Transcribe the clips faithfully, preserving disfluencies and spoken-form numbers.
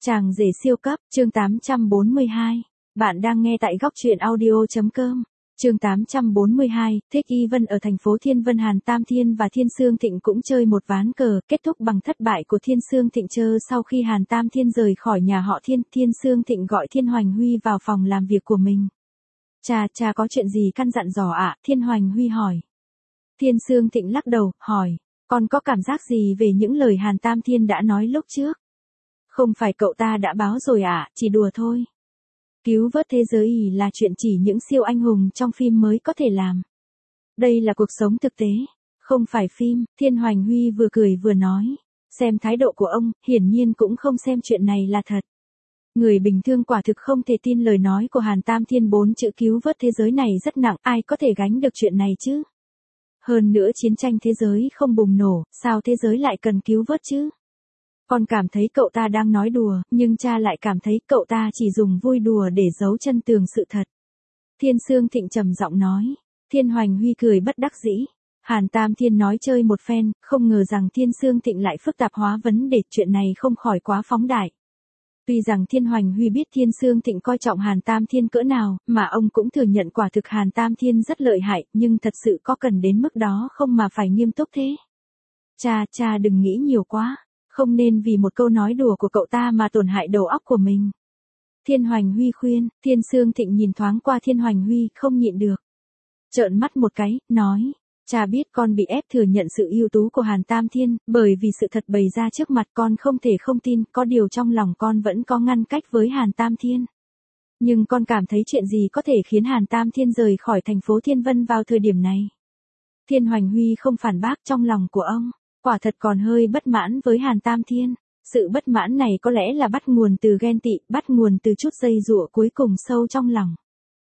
Chàng rể siêu cấp, chương tám trăm bốn mươi hai. Bạn đang nghe tại góc truyện audio.com. Chương tám trăm bốn mươi hai, Thích Y Vân ở thành phố Thiên Vân. Hàn Tam Thiên và Thiên Sương Thịnh cũng chơi một ván cờ, kết thúc bằng thất bại của Thiên Sương Thịnh. Chơ sau khi Hàn Tam Thiên rời khỏi nhà họ Thiên, Thiên Sương Thịnh gọi Thiên Hoành Huy vào phòng làm việc của mình. Cha, cha có chuyện gì căn dặn dò ạ? Thiên Hoành Huy hỏi. Thiên Sương Thịnh lắc đầu, hỏi, con có cảm giác gì về những lời Hàn Tam Thiên đã nói lúc trước? Không phải cậu ta đã báo rồi ạ, à, chỉ đùa thôi. Cứu vớt thế giới là chuyện chỉ những siêu anh hùng trong phim mới có thể làm. Đây là cuộc sống thực tế, không phải phim. Thiên Hoành Huy vừa cười vừa nói. Xem thái độ của ông, hiển nhiên cũng không xem chuyện này là thật. Người bình thường quả thực không thể tin lời nói của Hàn Tam Thiên. Bốn chữ cứu vớt thế giới này rất nặng, ai có thể gánh được chuyện này chứ? Hơn nữa chiến tranh thế giới không bùng nổ, sao thế giới lại cần cứu vớt chứ? Con cảm thấy cậu ta đang nói đùa, nhưng cha lại cảm thấy cậu ta chỉ dùng vui đùa để giấu chân tường sự thật. Thiên Sương Thịnh trầm giọng nói. Thiên Hoành Huy cười bất đắc dĩ. Hàn Tam Thiên nói chơi một phen, không ngờ rằng Thiên Sương Thịnh lại phức tạp hóa vấn đề. Chuyện này không khỏi quá phóng đại. Tuy rằng Thiên Hoành Huy biết Thiên Sương Thịnh coi trọng Hàn Tam Thiên cỡ nào, mà ông cũng thừa nhận quả thực Hàn Tam Thiên rất lợi hại, nhưng thật sự có cần đến mức đó không mà phải nghiêm túc thế? Cha, cha đừng nghĩ nhiều quá. Không nên vì một câu nói đùa của cậu ta mà tổn hại đầu óc của mình. Thiên Hoành Huy khuyên. Thiên Sương Thịnh nhìn thoáng qua Thiên Hoành Huy, không nhịn được. Trợn mắt một cái, nói. Cha biết con bị ép thừa nhận sự ưu tú của Hàn Tam Thiên, bởi vì sự thật bày ra trước mặt con không thể không tin, có điều trong lòng con vẫn có ngăn cách với Hàn Tam Thiên. Nhưng con cảm thấy chuyện gì có thể khiến Hàn Tam Thiên rời khỏi thành phố Thiên Vân vào thời điểm này? Thiên Hoành Huy không phản bác. Trong lòng của ông quả thật còn hơi bất mãn với Hàn Tam Thiên. Sự bất mãn này có lẽ là bắt nguồn từ ghen tị, bắt nguồn từ chút dây dụa cuối cùng sâu trong lòng.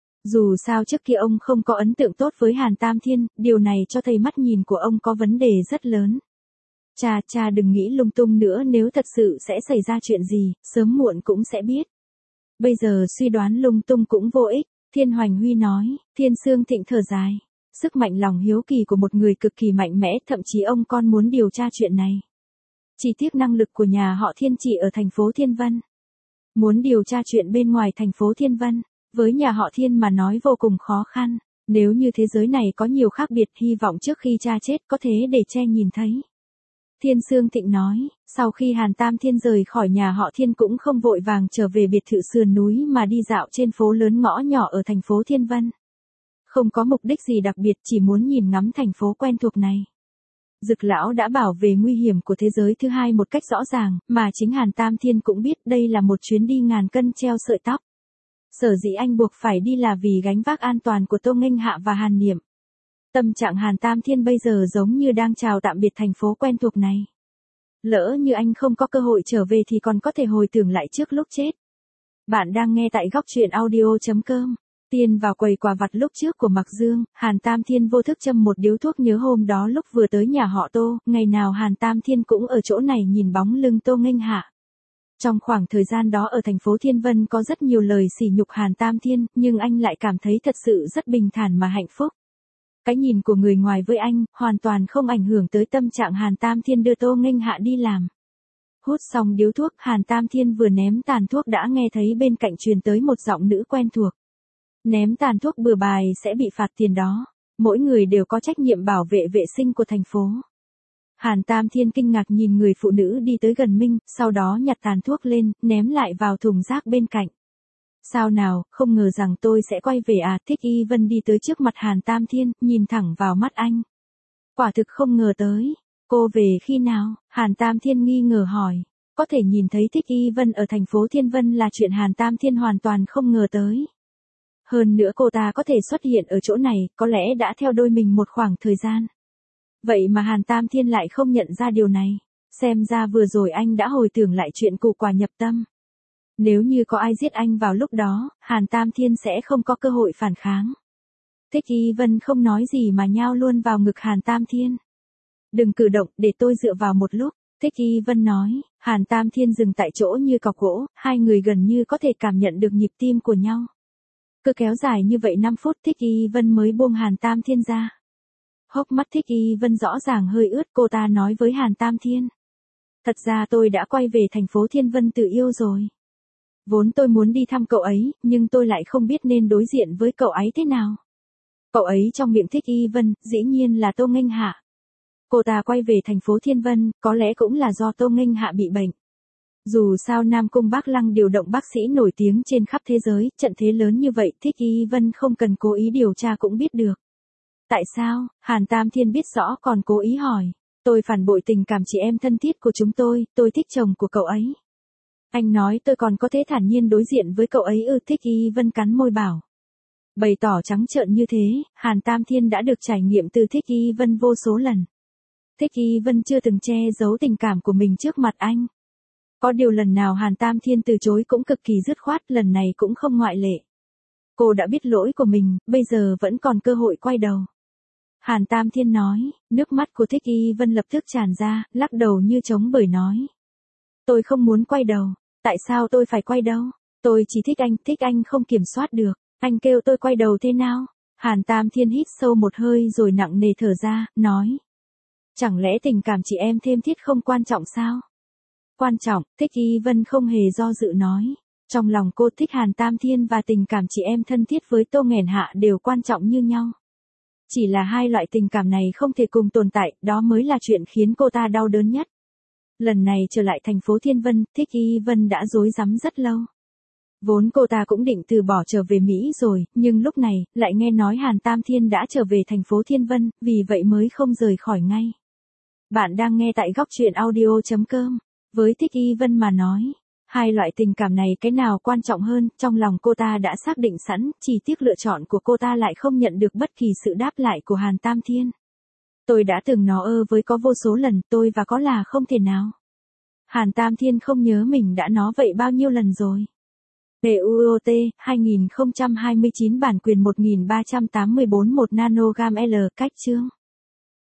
Dù sao trước kia ông không có ấn tượng tốt với Hàn Tam Thiên, điều này cho thấy mắt nhìn của ông có vấn đề rất lớn. Cha, cha đừng nghĩ lung tung nữa, nếu thật sự sẽ xảy ra chuyện gì, sớm muộn cũng sẽ biết. Bây giờ suy đoán lung tung cũng vô ích, Thiên Hoành Huy nói. Thiên Sương Thịnh thở dài. Sức mạnh lòng hiếu kỳ của một người cực kỳ mạnh mẽ, thậm chí ông con muốn điều tra chuyện này. Chỉ tiếc năng lực của nhà họ Thiên chỉ ở thành phố Thiên Vân. Muốn điều tra chuyện bên ngoài thành phố Thiên Vân, với nhà họ Thiên mà nói vô cùng khó khăn. Nếu như thế giới này có nhiều khác biệt, hy vọng trước khi cha chết có thế để che nhìn thấy. Thiên Sương Thịnh nói, sau khi Hàn Tam Thiên rời khỏi nhà họ Thiên cũng không vội vàng trở về biệt thự sườn núi mà đi dạo trên phố lớn ngõ nhỏ ở thành phố Thiên Vân. Không có mục đích gì đặc biệt, chỉ muốn nhìn ngắm thành phố quen thuộc này. Dực lão đã bảo về nguy hiểm của thế giới thứ hai một cách rõ ràng, mà chính Hàn Tam Thiên cũng biết đây là một chuyến đi ngàn cân treo sợi tóc. Sở dĩ anh buộc phải đi là vì gánh vác an toàn của Tô Nghênh Hạ và Hàn Niệm. Tâm trạng Hàn Tam Thiên bây giờ giống như đang chào tạm biệt thành phố quen thuộc này. Lỡ như anh không có cơ hội trở về thì còn có thể hồi tưởng lại trước lúc chết. Bạn đang nghe tại góc truyện audio.com. Tiên vào quầy quà vặt lúc trước của Mạc Dương, Hàn Tam Thiên vô thức châm một điếu thuốc, nhớ hôm đó lúc vừa tới nhà họ Tô, ngày nào Hàn Tam Thiên cũng ở chỗ này nhìn bóng lưng Tô Nghênh Hạ. Trong khoảng thời gian đó ở thành phố Thiên Vân có rất nhiều lời sỉ nhục Hàn Tam Thiên, nhưng anh lại cảm thấy thật sự rất bình thản mà hạnh phúc. Cái nhìn của người ngoài với anh, hoàn toàn không ảnh hưởng tới tâm trạng Hàn Tam Thiên đưa Tô Nghênh Hạ đi làm. Hút xong điếu thuốc, Hàn Tam Thiên vừa ném tàn thuốc đã nghe thấy bên cạnh truyền tới một giọng nữ quen thuộc. Ném tàn thuốc bừa bãi sẽ bị phạt tiền đó. Mỗi người đều có trách nhiệm bảo vệ vệ sinh của thành phố. Hàn Tam Thiên kinh ngạc nhìn người phụ nữ đi tới gần mình, sau đó nhặt tàn thuốc lên, ném lại vào thùng rác bên cạnh. Sao nào, không ngờ rằng tôi sẽ quay về à? Thích Y Vân đi tới trước mặt Hàn Tam Thiên, nhìn thẳng vào mắt anh. Quả thực không ngờ tới. Cô về khi nào? Hàn Tam Thiên nghi ngờ hỏi. Có thể nhìn thấy Thích Y Vân ở thành phố Thiên Vân là chuyện Hàn Tam Thiên hoàn toàn không ngờ tới. Hơn nữa cô ta có thể xuất hiện ở chỗ này, có lẽ đã theo đôi mình một khoảng thời gian. Vậy mà Hàn Tam Thiên lại không nhận ra điều này. Xem ra vừa rồi anh đã hồi tưởng lại chuyện củ quả nhập tâm. Nếu như có ai giết anh vào lúc đó, Hàn Tam Thiên sẽ không có cơ hội phản kháng. Thích Y Vân không nói gì mà nhao luôn vào ngực Hàn Tam Thiên. Đừng cử động, để tôi dựa vào một lúc. Thích Y Vân nói. Hàn Tam Thiên dừng tại chỗ như cọc gỗ, hai người gần như có thể cảm nhận được nhịp tim của nhau. Cứ kéo dài như vậy năm phút, Thích Y Vân mới buông Hàn Tam Thiên ra. Hốc mắt Thích Y Vân rõ ràng hơi ướt, cô ta nói với Hàn Tam Thiên. Thật ra tôi đã quay về thành phố Thiên Vân tự yêu rồi. Vốn tôi muốn đi thăm cậu ấy, nhưng tôi lại không biết nên đối diện với cậu ấy thế nào. Cậu ấy trong miệng Thích Y Vân, dĩ nhiên là Tô Nghênh Hạ. Cô ta quay về thành phố Thiên Vân, có lẽ cũng là do Tô Nghênh Hạ bị bệnh. Dù sao Nam Cung Bác Lăng điều động bác sĩ nổi tiếng trên khắp thế giới, trận thế lớn như vậy Thích Y Vân không cần cố ý điều tra cũng biết được. Tại sao? Hàn Tam Thiên biết rõ còn cố ý hỏi. Tôi phản bội tình cảm chị em thân thiết của chúng tôi, tôi thích chồng của cậu ấy. Anh nói tôi còn có thể thản nhiên đối diện với cậu ấy ư? Thích Y Vân cắn môi bảo. Bày tỏ trắng trợn như thế, Hàn Tam Thiên đã được trải nghiệm từ Thích Y Vân vô số lần. Thích Y Vân chưa từng che giấu tình cảm của mình trước mặt anh. Có điều lần nào Hàn Tam Thiên từ chối cũng cực kỳ dứt khoát, lần này cũng không ngoại lệ. Cô đã biết lỗi của mình, bây giờ vẫn còn cơ hội quay đầu. Hàn Tam Thiên nói, nước mắt của Thích Y Vân lập tức tràn ra, lắc đầu như trống bởi nói. Tôi không muốn quay đầu, tại sao tôi phải quay đâu? Tôi chỉ thích anh, thích anh không kiểm soát được, anh kêu tôi quay đầu thế nào? Hàn Tam Thiên hít sâu một hơi rồi nặng nề thở ra, nói. Chẳng lẽ tình cảm chị em thêm thiết không quan trọng sao? Quan trọng, Thích Y Vân không hề do dự nói. Trong lòng cô thích Hàn Tam Thiên và tình cảm chị em thân thiết với Tô Nghênh Hạ đều quan trọng như nhau. Chỉ là hai loại tình cảm này không thể cùng tồn tại, đó mới là chuyện khiến cô ta đau đớn nhất. Lần này trở lại thành phố Thiên Vân, Thích Y Vân đã rối rắm rất lâu. Vốn cô ta cũng định từ bỏ trở về Mỹ rồi, nhưng lúc này, lại nghe nói Hàn Tam Thiên đã trở về thành phố Thiên Vân, vì vậy mới không rời khỏi ngay. Bạn đang nghe tại góc truyện audio chấm com. Với Thích Y Vân mà nói, hai loại tình cảm này cái nào quan trọng hơn, trong lòng cô ta đã xác định sẵn, chỉ tiếc lựa chọn của cô ta lại không nhận được bất kỳ sự đáp lại của Hàn Tam Thiên. Tôi đã từng nó ơ với có vô số lần, tôi và có là không thể nào. Hàn Tam Thiên không nhớ mình đã nói vậy bao nhiêu lần rồi. pê u o tê, hai không hai chín bản quyền một ba tám tư một nanogram L cách chương.